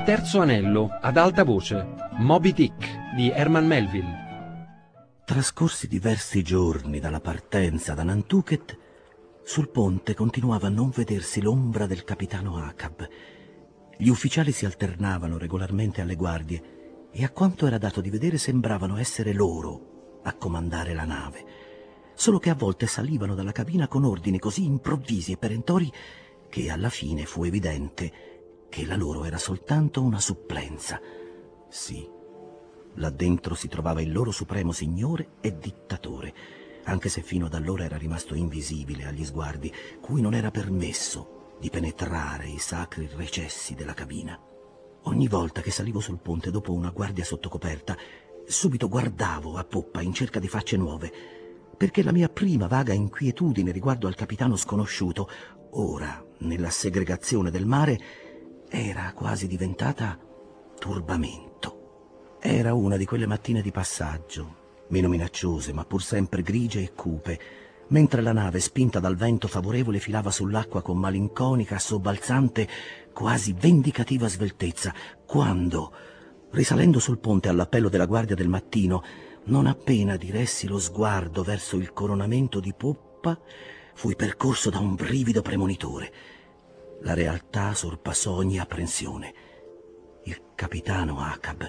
Terzo anello, ad alta voce, Moby Dick di Herman Melville. Trascorsi diversi giorni dalla partenza da Nantucket, sul ponte continuava a non vedersi l'ombra del capitano Ahcab. Gli ufficiali si alternavano regolarmente alle guardie e a quanto era dato di vedere sembravano essere loro a comandare la nave, solo che a volte salivano dalla cabina con ordini così improvvisi e perentori che alla fine fu evidente che la loro era soltanto una supplenza. Sì, là dentro si trovava il loro supremo signore e dittatore, anche se fino ad allora era rimasto invisibile agli sguardi, cui non era permesso di penetrare i sacri recessi della cabina. Ogni volta che salivo sul ponte dopo una guardia sotto coperta, subito guardavo a poppa in cerca di facce nuove, perché la mia prima vaga inquietudine riguardo al capitano sconosciuto, ora nella segregazione del mare, era quasi diventata turbamento. Era una di quelle mattine di passaggio, meno minacciose ma pur sempre grigie e cupe, mentre la nave, spinta dal vento favorevole, filava sull'acqua con malinconica, sobbalzante, quasi vendicativa sveltezza, quando, risalendo sul ponte all'appello della guardia del mattino, non appena diressi lo sguardo verso il coronamento di poppa, fui percorso da un brivido premonitore. La realtà sorpassò ogni apprensione. Il capitano Ahcab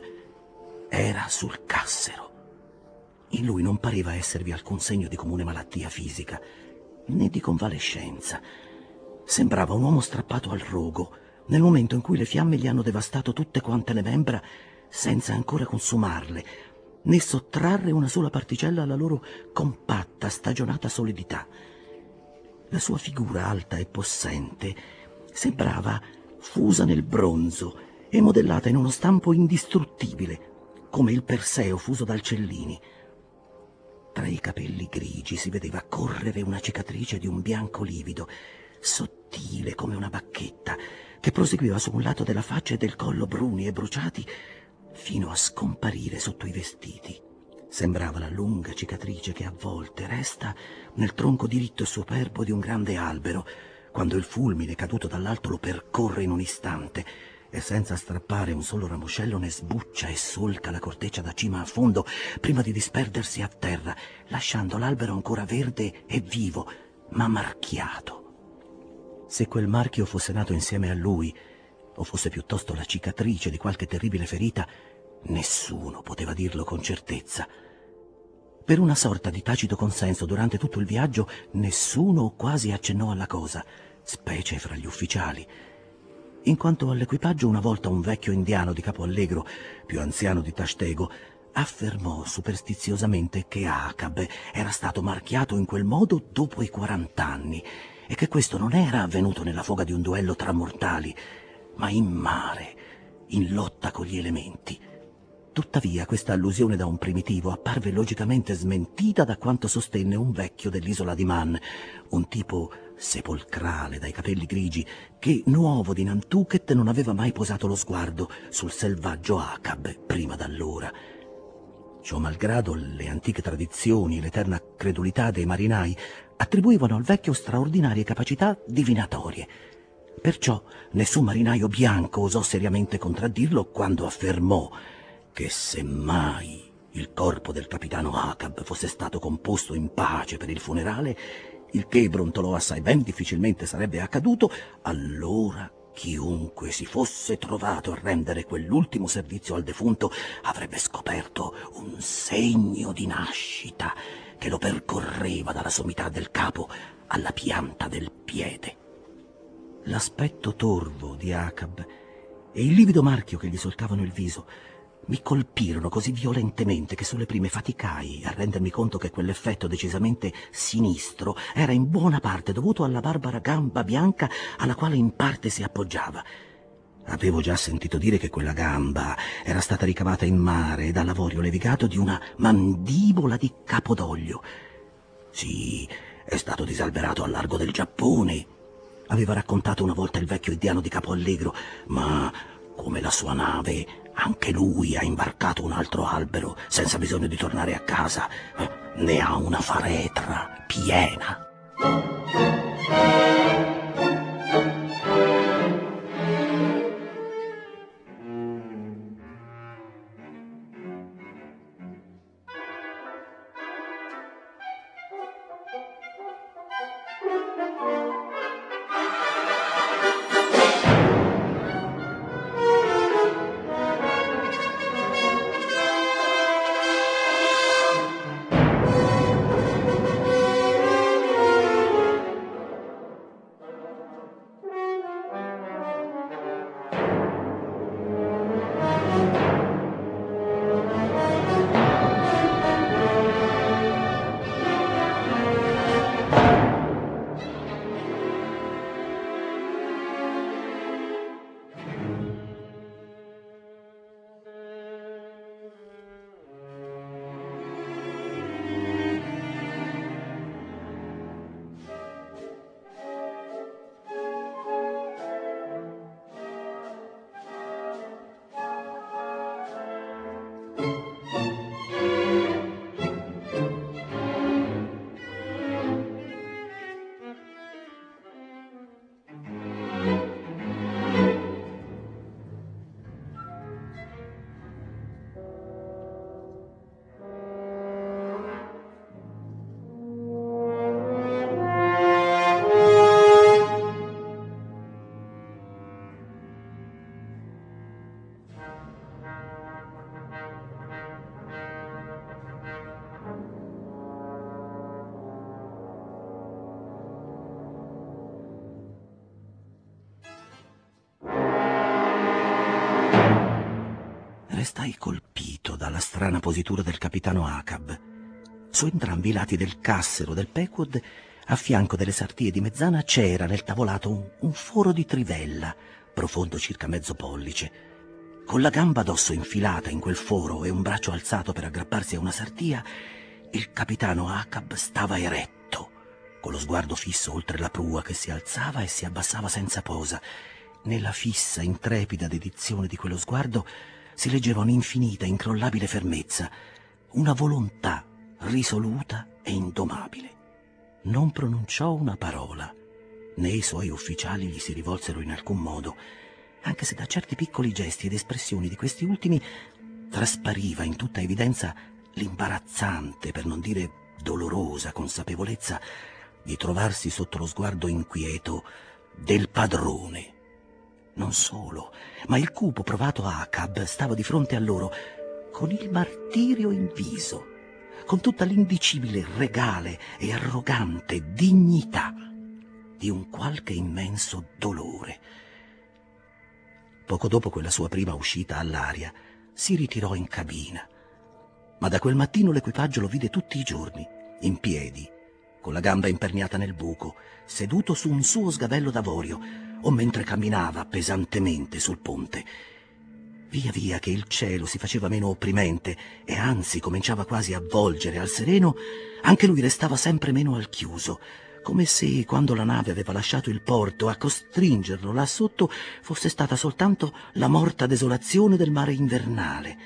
era sul cassero. In lui non pareva esservi alcun segno di comune malattia fisica, né di convalescenza. Sembrava un uomo strappato al rogo, nel momento in cui le fiamme gli hanno devastato tutte quante le membra, senza ancora consumarle, né sottrarre una sola particella alla loro compatta, stagionata solidità. La sua figura alta e possente sembrava fusa nel bronzo e modellata in uno stampo indistruttibile, come il Perseo fuso dal Cellini. Tra i capelli grigi si vedeva correre una cicatrice di un bianco livido, sottile come una bacchetta, che proseguiva su un lato della faccia e del collo bruni e bruciati fino a scomparire sotto i vestiti. Sembrava la lunga cicatrice che a volte resta nel tronco diritto e superbo di un grande albero, quando il fulmine caduto dall'alto lo percorre in un istante e senza strappare un solo ramoscello ne sbuccia e solca la corteccia da cima a fondo prima di disperdersi a terra, lasciando l'albero ancora verde e vivo, ma marchiato. Se quel marchio fosse nato insieme a lui, o fosse piuttosto la cicatrice di qualche terribile ferita, nessuno poteva dirlo con certezza. Per una sorta di tacito consenso durante tutto il viaggio nessuno o quasi accennò alla cosa, specie fra gli ufficiali. In quanto all'equipaggio, una volta un vecchio indiano di capo allegro, più anziano di Tashtego, affermò superstiziosamente che Ahcab era stato marchiato in quel modo dopo i 40 anni e che questo non era avvenuto nella foga di un duello tra mortali, ma in mare, in lotta con gli elementi. Tuttavia questa allusione da un primitivo apparve logicamente smentita da quanto sostenne un vecchio dell'isola di Man, un tipo sepolcrale dai capelli grigi che, nuovo di Nantucket, non aveva mai posato lo sguardo sul selvaggio Ahcab prima d'allora. Ciò malgrado, le antiche tradizioni e l'eterna credulità dei marinai attribuivano al vecchio straordinarie capacità divinatorie. Perciò nessun marinaio bianco osò seriamente contraddirlo quando affermò che se mai il corpo del capitano Ahcab fosse stato composto in pace per il funerale, il che brontolò assai ben difficilmente sarebbe accaduto, allora chiunque si fosse trovato a rendere quell'ultimo servizio al defunto avrebbe scoperto un segno di nascita che lo percorreva dalla sommità del capo alla pianta del piede. L'aspetto torvo di Ahcab e il livido marchio che gli solcavano il viso mi colpirono così violentemente che sulle prime faticai a rendermi conto che quell'effetto decisamente sinistro era in buona parte dovuto alla barbara gamba bianca alla quale in parte si appoggiava. Avevo già sentito dire che quella gamba era stata ricavata in mare dall'avorio levigato di una mandibola di capodoglio. Sì, è stato disalberato al largo del Giappone, aveva raccontato una volta il vecchio indiano di Capo Allegro, ma come la sua nave, anche lui ha imbarcato un altro albero senza bisogno di tornare a casa. Ne ha una faretra piena. restai colpito dalla strana positura del capitano Acab. Su entrambi i lati del cassero del Pequod, a fianco delle sartie di mezzana, c'era nel tavolato un foro di trivella, profondo circa mezzo pollice. Con la gamba d'osso infilata in quel foro e un braccio alzato per aggrapparsi a una sartia, il capitano Acab stava eretto, con lo sguardo fisso oltre la prua che si alzava e si abbassava senza posa. Nella fissa, intrepida dedizione di quello sguardo si leggeva un'infinita, incrollabile fermezza, una volontà risoluta e indomabile. Non pronunciò una parola, né i suoi ufficiali gli si rivolsero in alcun modo, anche se da certi piccoli gesti ed espressioni di questi ultimi traspariva in tutta evidenza l'imbarazzante, per non dire dolorosa, consapevolezza di trovarsi sotto lo sguardo inquieto del padrone. Non solo, ma il cupo provato Acab stava di fronte a loro con il martirio in viso, con tutta l'indicibile, regale e arrogante dignità di un qualche immenso dolore. Poco dopo quella sua prima uscita all'aria, si ritirò in cabina, ma da quel mattino l'equipaggio lo vide tutti i giorni, in piedi, con la gamba imperniata nel buco, seduto su un suo sgabello d'avorio, o mentre camminava pesantemente sul ponte. Via via che il cielo si faceva meno opprimente e anzi cominciava quasi a volgere al sereno, anche lui restava sempre meno al chiuso, come se, quando la nave aveva lasciato il porto, a costringerlo là sotto fosse stata soltanto la morta desolazione del mare invernale.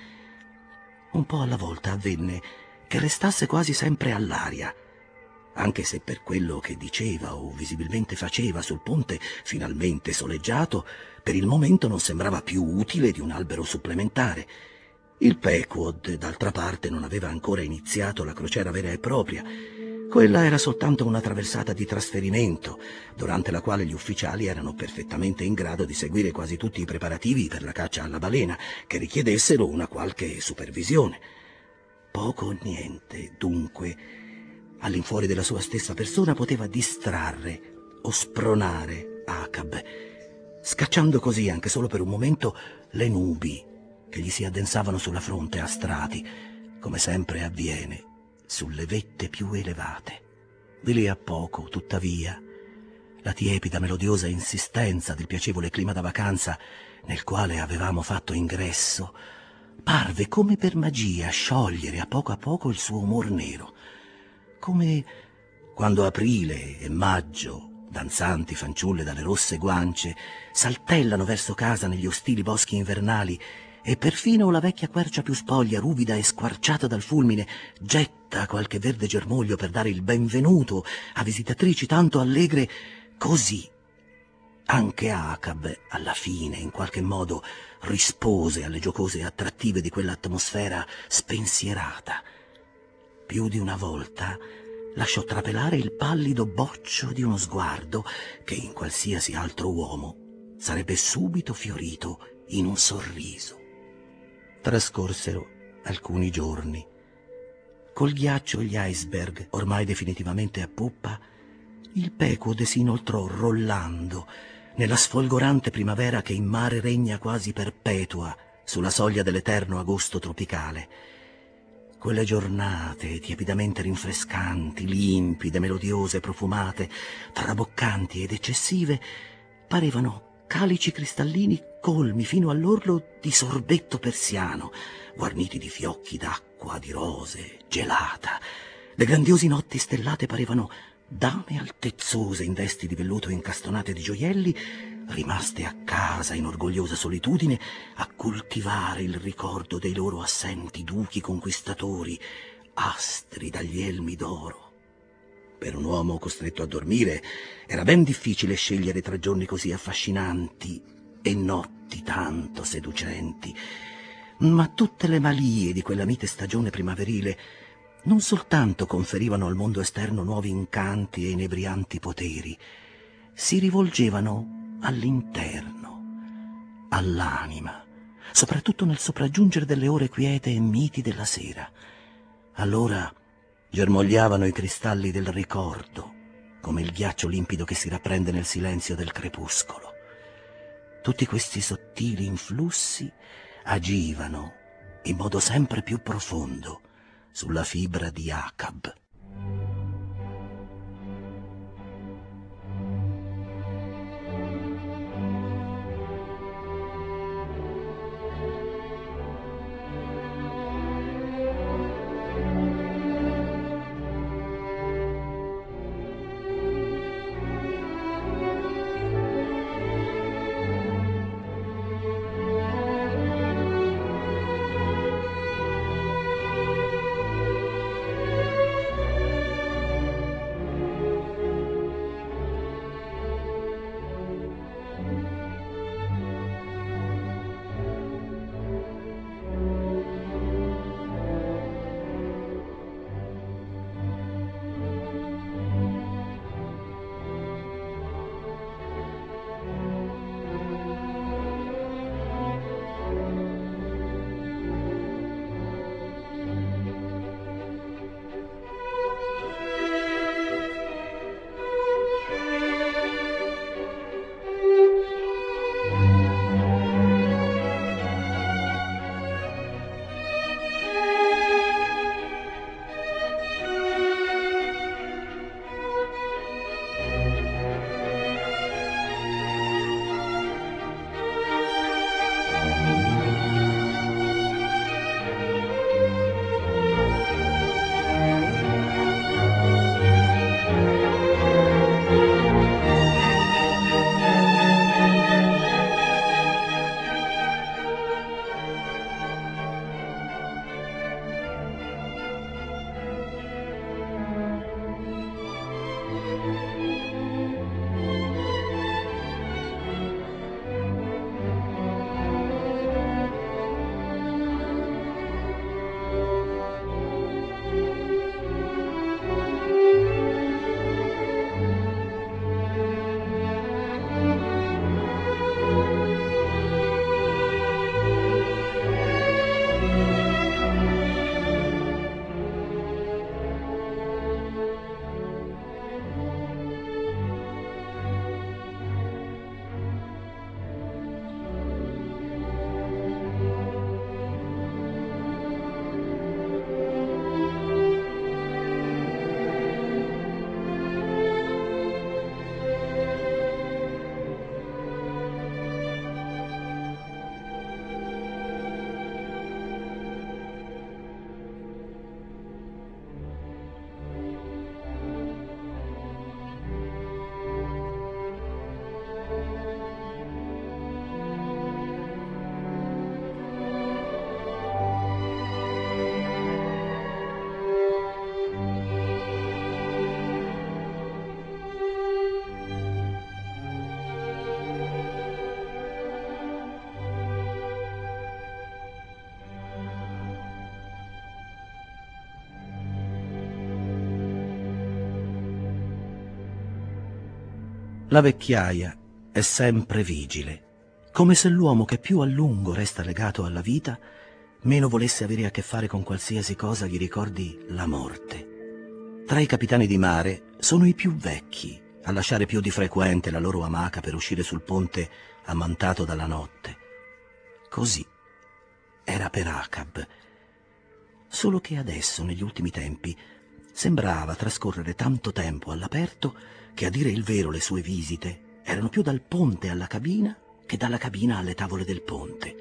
Un po' alla volta avvenne che restasse quasi sempre all'aria, anche se per quello che diceva o visibilmente faceva sul ponte finalmente soleggiato, per il momento non sembrava più utile di un albero supplementare. Il Pequod, d'altra parte, non aveva ancora iniziato la crociera vera e propria. Quella era soltanto una traversata di trasferimento, durante la quale gli ufficiali erano perfettamente in grado di seguire quasi tutti i preparativi per la caccia alla balena, che richiedessero una qualche supervisione. Poco o niente, dunque, all'infuori della sua stessa persona, poteva distrarre o spronare Acab, scacciando così, anche solo per un momento, le nubi che gli si addensavano sulla fronte a strati, come sempre avviene sulle vette più elevate. Di lì a poco, tuttavia, la tiepida, melodiosa insistenza del piacevole clima da vacanza nel quale avevamo fatto ingresso parve come per magia sciogliere a poco il suo umor nero, come quando aprile e maggio, danzanti fanciulle dalle rosse guance, saltellano verso casa negli ostili boschi invernali e perfino la vecchia quercia più spoglia, ruvida e squarciata dal fulmine, getta qualche verde germoglio per dare il benvenuto a visitatrici tanto allegre. Così anche Acab, alla fine, in qualche modo, rispose alle giocose attrattive di quell'atmosfera spensierata. Più di una volta lasciò trapelare il pallido boccio di uno sguardo che in qualsiasi altro uomo sarebbe subito fiorito in un sorriso. Trascorsero alcuni giorni. Col ghiaccio e gli iceberg ormai definitivamente a poppa, il Pequod si inoltrò rollando nella sfolgorante primavera che in mare regna quasi perpetua sulla soglia dell'eterno agosto tropicale. Quelle giornate tiepidamente rinfrescanti, limpide, melodiose, profumate, traboccanti ed eccessive, parevano calici cristallini colmi fino all'orlo di sorbetto persiano, guarniti di fiocchi d'acqua, di rose, gelata. Le grandiose notti stellate parevano dame altezzose in vesti di velluto incastonate di gioielli, rimaste a casa in orgogliosa solitudine a coltivare il ricordo dei loro assenti duchi conquistatori, astri dagli elmi d'oro. Per un uomo costretto a dormire era ben difficile scegliere tra giorni così affascinanti e notti tanto seducenti, ma tutte le malie di quella mite stagione primaverile non soltanto conferivano al mondo esterno nuovi incanti e inebrianti poteri, si rivolgevano all'interno, all'anima, soprattutto nel sopraggiungere delle ore quiete e miti della sera. Allora germogliavano i cristalli del ricordo, come il ghiaccio limpido che si rapprende nel silenzio del crepuscolo. Tutti questi sottili influssi agivano in modo sempre più profondo, sulla fibra di Acab. La vecchiaia è sempre vigile, come se l'uomo che più a lungo resta legato alla vita, meno volesse avere a che fare con qualsiasi cosa gli ricordi la morte. Tra i capitani di mare sono i più vecchi a lasciare più di frequente la loro amaca per uscire sul ponte ammantato dalla notte. Così era per Acab. Solo che adesso, negli ultimi tempi, sembrava trascorrere tanto tempo all'aperto che, a dire il vero, le sue visite erano più dal ponte alla cabina che dalla cabina alle tavole del ponte.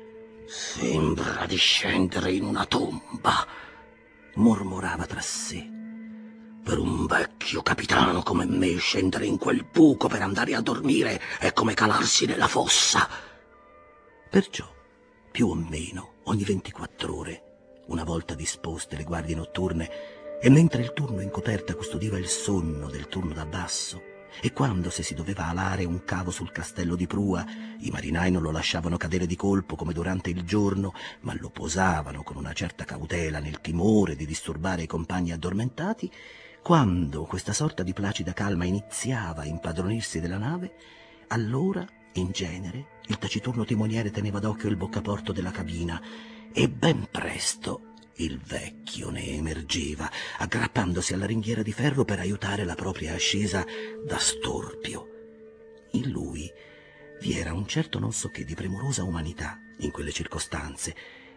«Sembra di scendere in una tomba», mormorava tra sé. «Per un vecchio capitano come me scendere in quel buco per andare a dormire è come calarsi nella fossa». Perciò, più o meno, ogni 24 ore, una volta disposte le guardie notturne, e mentre il turno in coperta custodiva il sonno del turno da basso, e quando, se si doveva alare un cavo sul castello di prua, i marinai non lo lasciavano cadere di colpo come durante il giorno, ma lo posavano con una certa cautela nel timore di disturbare i compagni addormentati, quando questa sorta di placida calma iniziava a impadronirsi della nave, allora, in genere, il taciturno timoniere teneva d'occhio il boccaporto della cabina, e ben presto il vecchio ne emergeva, aggrappandosi alla ringhiera di ferro per aiutare la propria ascesa da storpio. In lui vi era un certo non so che di premurosa umanità in quelle circostanze,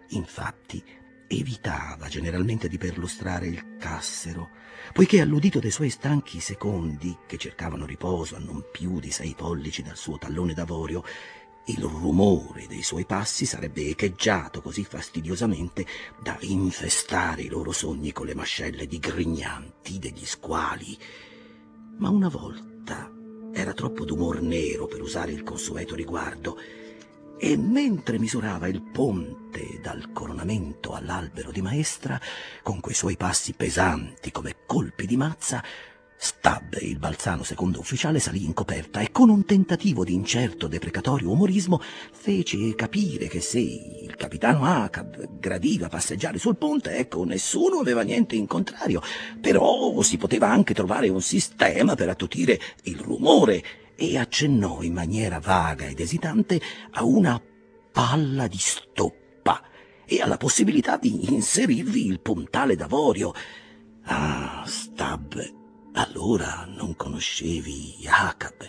Infatti, evitava generalmente di perlustrare il cassero, poiché all'udito dei suoi stanchi secondi, che cercavano riposo a non più di 6 pollici dal suo tallone d'avorio, il rumore dei suoi passi sarebbe echeggiato così fastidiosamente da infestare i loro sogni con le mascelle digrignanti degli squali. Ma una volta era troppo d'umor nero per usare il consueto riguardo, e mentre misurava il ponte dal coronamento all'albero di maestra, con quei suoi passi pesanti come colpi di mazza, Stubb, il balzano secondo ufficiale, salì in coperta e con un tentativo di incerto deprecatorio umorismo fece capire che se il capitano Acab gradiva passeggiare sul ponte, ecco, nessuno aveva niente in contrario, però si poteva anche trovare un sistema per attutire il rumore, e accennò in maniera vaga ed esitante a una palla di stoppa e alla possibilità di inserirvi il puntale d'avorio. Ah, Stubb, allora non conoscevi Acab.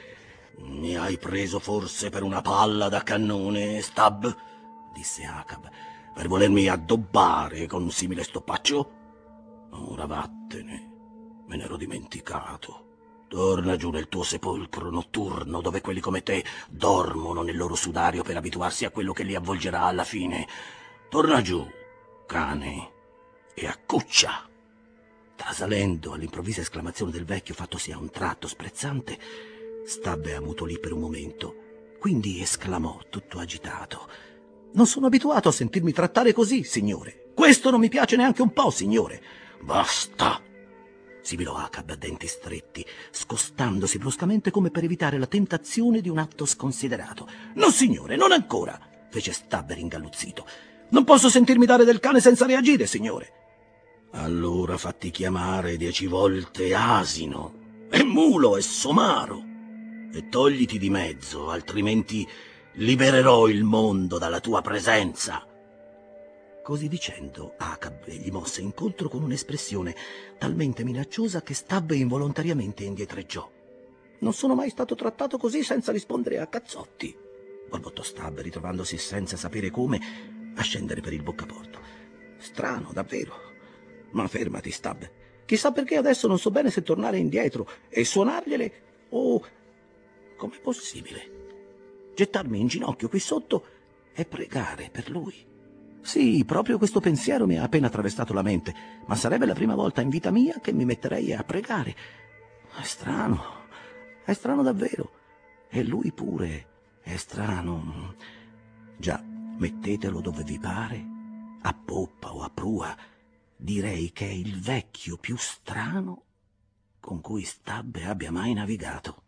Mi hai preso forse per una palla da cannone, Stubb? Disse Acab, per volermi addobbare con simile stoppaccio? Ora vattene, me n'ero dimenticato. Torna giù nel tuo sepolcro notturno, dove quelli come te dormono nel loro sudario per abituarsi a quello che li avvolgerà alla fine. Torna giù, cane, e accuccia. Trasalendo all'improvvisa esclamazione del vecchio, fattosi a un tratto sprezzante, Stubb ammutolì per un momento, quindi esclamò tutto agitato: «Non sono abituato a sentirmi trattare così, signore. Questo non mi piace neanche un po', signore». «Basta!» sibilò Acab a denti stretti, scostandosi bruscamente come per evitare la tentazione di un atto sconsiderato. «No, signore, non ancora!» fece Stubb ringalluzzito. «Non posso sentirmi dare del cane senza reagire, signore». «Allora fatti chiamare 10 volte asino, e mulo, e somaro, e togliti di mezzo, altrimenti libererò il mondo dalla tua presenza». Così dicendo, Acab gli mosse incontro con un'espressione talmente minacciosa che Stubb involontariamente indietreggiò. «Non sono mai stato trattato così senza rispondere a cazzotti», borbottò Stubb, ritrovandosi senza sapere come a scendere per il boccaporto. «Strano, davvero. Ma fermati, Stubb. Chissà perché adesso non so bene se tornare indietro e suonargliele o... com'è possibile? Gettarmi in ginocchio qui sotto e pregare per lui. Sì, proprio questo pensiero mi ha appena attraversato la mente, ma sarebbe la prima volta in vita mia che mi metterei a pregare. È strano davvero. E lui pure è strano. Già, mettetelo dove vi pare, a poppa o a prua. Direi che è il vecchio più strano con cui Stubb abbia mai navigato.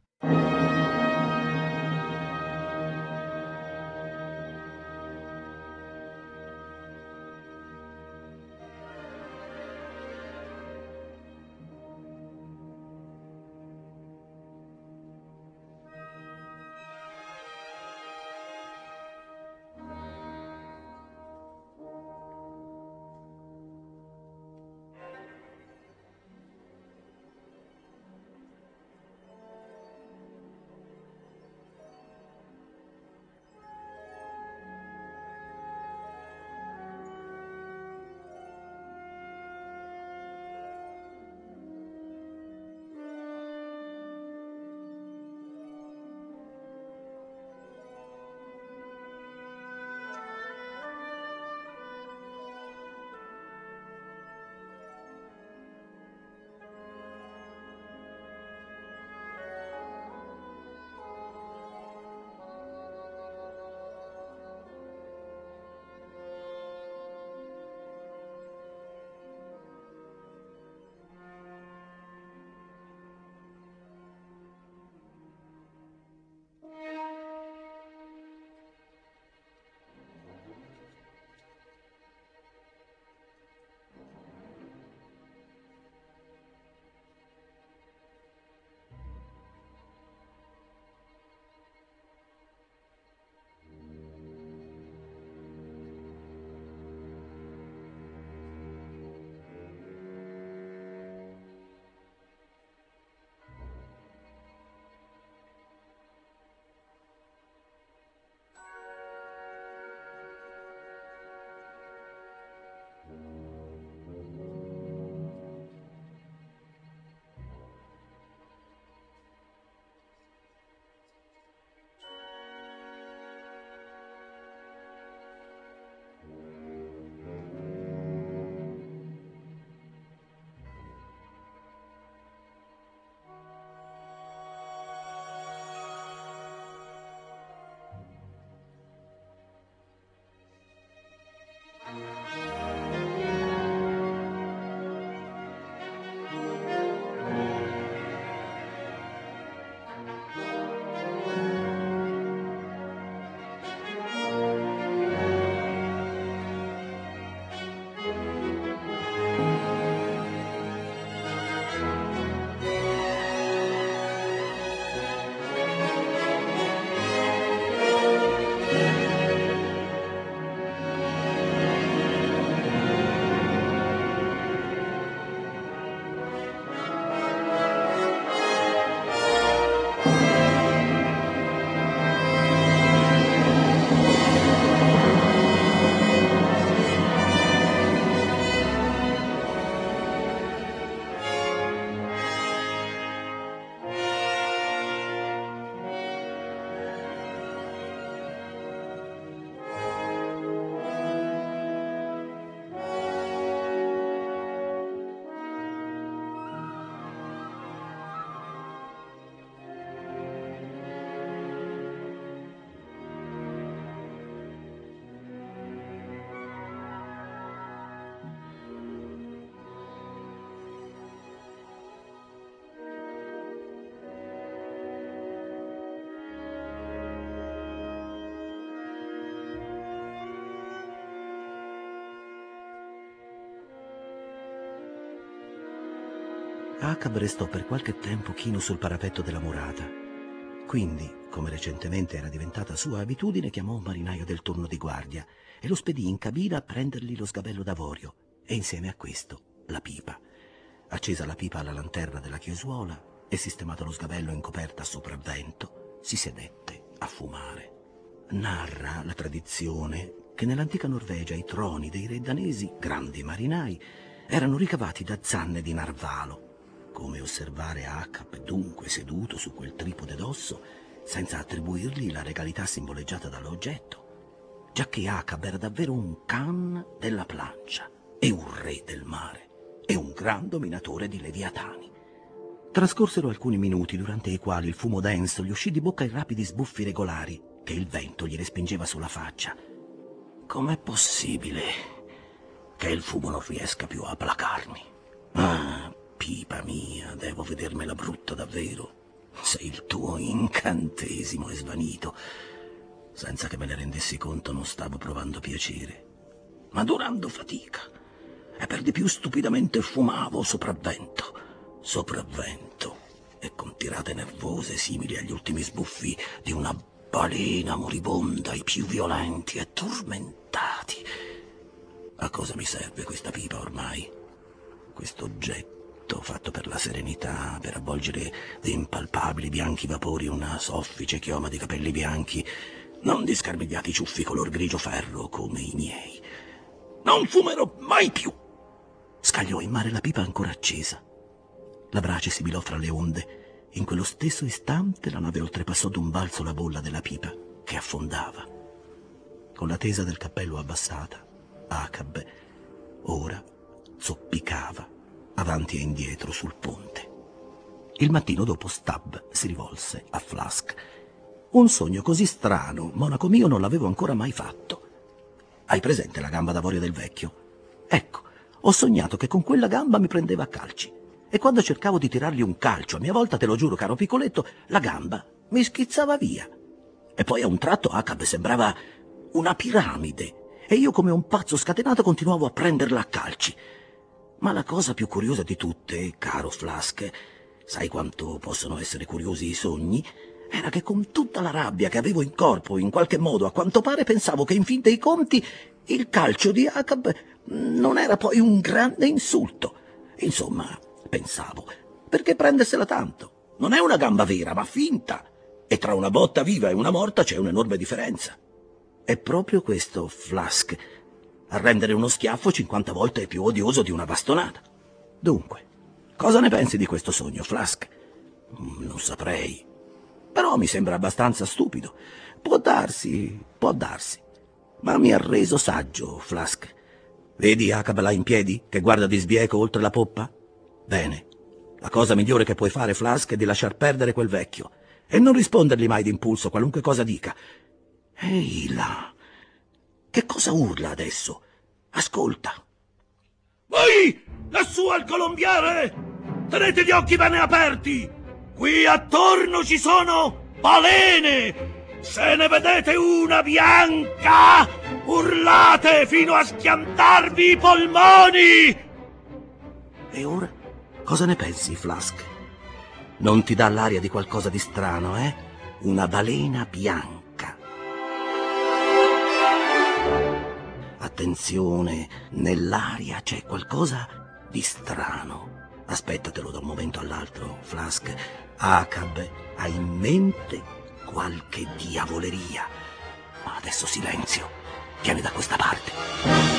Acab restò per qualche tempo chino sul parapetto della murata. Quindi, come recentemente era diventata sua abitudine, chiamò un marinaio del turno di guardia e lo spedì in cabina a prendergli lo sgabello d'avorio e insieme a questo la pipa. Accesa la pipa alla lanterna della chiesuola e sistemato lo sgabello in coperta a sopravvento, si sedette a fumare. Narra la tradizione che nell'antica Norvegia i troni dei re danesi, grandi marinai, erano ricavati da zanne di narvalo, come osservare Acab dunque seduto su quel tripode d'osso senza attribuirgli la regalità simboleggiata dall'oggetto, giacché Acab era davvero un Khan della plancia e un re del mare e un gran dominatore di leviatani. Trascorsero alcuni minuti durante i quali il fumo denso gli uscì di bocca in rapidi sbuffi regolari che il vento gli respingeva sulla faccia. Com'è possibile che il fumo non riesca più a placarmi? Ah, pipa mia, devo vedermela brutta davvero, se il tuo incantesimo è svanito. Senza che me ne rendessi conto non stavo provando piacere, ma durando fatica, e per di più stupidamente fumavo sopravvento, e con tirate nervose simili agli ultimi sbuffi di una balena moribonda, i più violenti e tormentati. A cosa mi serve questa pipa ormai? Questo oggetto fatto per la serenità, per avvolgere di impalpabili bianchi vapori una soffice chioma di capelli bianchi, non di scarmigliati ciuffi color grigio ferro come i miei. Non fumerò mai più! Scagliò in mare la pipa ancora accesa. La brace sibilò fra le onde. In quello stesso istante la nave oltrepassò d'un balzo la bolla della pipa, che affondava. Con la tesa del cappello abbassata, Acab ora zoppicava avanti e indietro sul ponte. Il mattino dopo Stubb si rivolse a Flask. Un sogno così strano, monaco mio, non l'avevo ancora mai fatto. Hai presente la gamba d'avorio del vecchio? Ecco, ho sognato che con quella gamba mi prendeva a calci. E quando cercavo di tirargli un calcio, a mia volta, te lo giuro, caro piccoletto, la gamba mi schizzava via. E poi a un tratto Acab sembrava una piramide, e io come un pazzo scatenato continuavo a prenderla a calci. Ma la cosa più curiosa di tutte, caro Flask, sai quanto possono essere curiosi i sogni? Era che con tutta la rabbia che avevo in corpo, in qualche modo, a quanto pare, pensavo che in fin dei conti il calcio di Acab non era poi un grande insulto. Insomma, pensavo, perché prendersela tanto? Non è una gamba vera, ma finta. E tra una botta viva e una morta c'è un'enorme differenza. È proprio questo, Flask, a rendere uno schiaffo 50 volte più odioso di una bastonata. Dunque, cosa ne pensi di questo sogno, Flask? Non saprei. Però mi sembra abbastanza stupido. Può darsi. Ma mi ha reso saggio, Flask. Vedi Acab là in piedi, che guarda di sbieco oltre la poppa? Bene, la cosa migliore che puoi fare, Flask, è di lasciar perdere quel vecchio e non rispondergli mai d'impulso, qualunque cosa dica. Ehi là, che cosa urla adesso? Ascolta. Voi, lassù al colombiere, tenete gli occhi bene aperti. Qui attorno ci sono balene. Se ne vedete una bianca, urlate fino a schiantarvi i polmoni. E ora? Cosa ne pensi, Flask? Non ti dà l'aria di qualcosa di strano, eh? Una balena bianca. Attenzione, nell'aria c'è qualcosa di strano. Aspettatelo da un momento all'altro, Flask. Acab ha in mente qualche diavoleria. Ma adesso silenzio. Vieni da questa parte.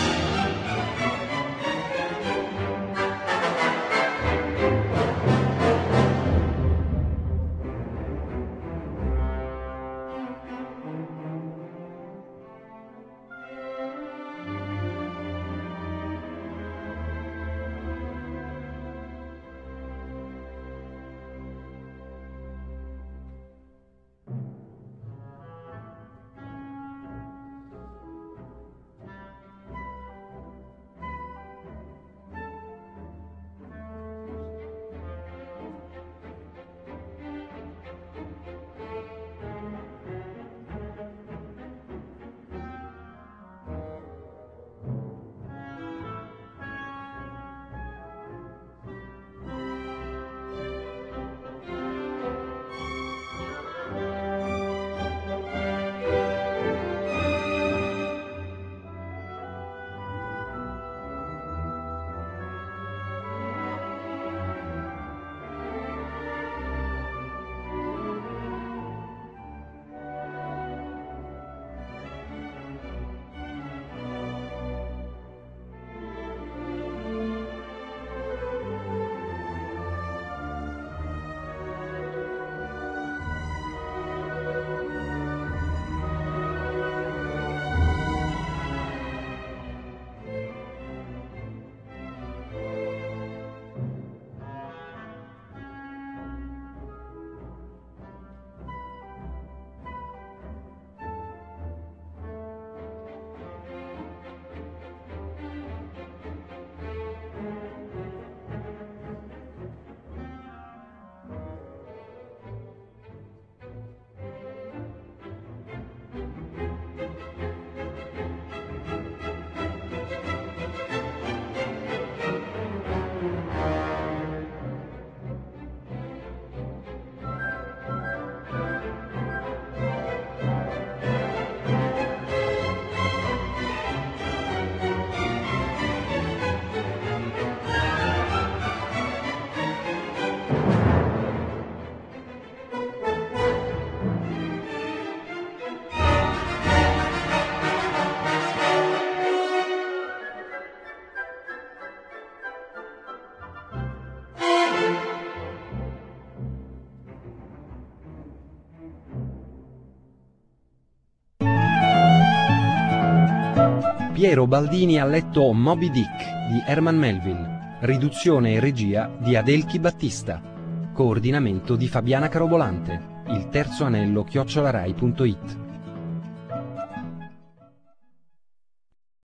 Piero Baldini ha letto Moby Dick di Herman Melville, riduzione e regia di Adelchi Battista, coordinamento di Fabiana Carobolante, il terzo anello @rai.it.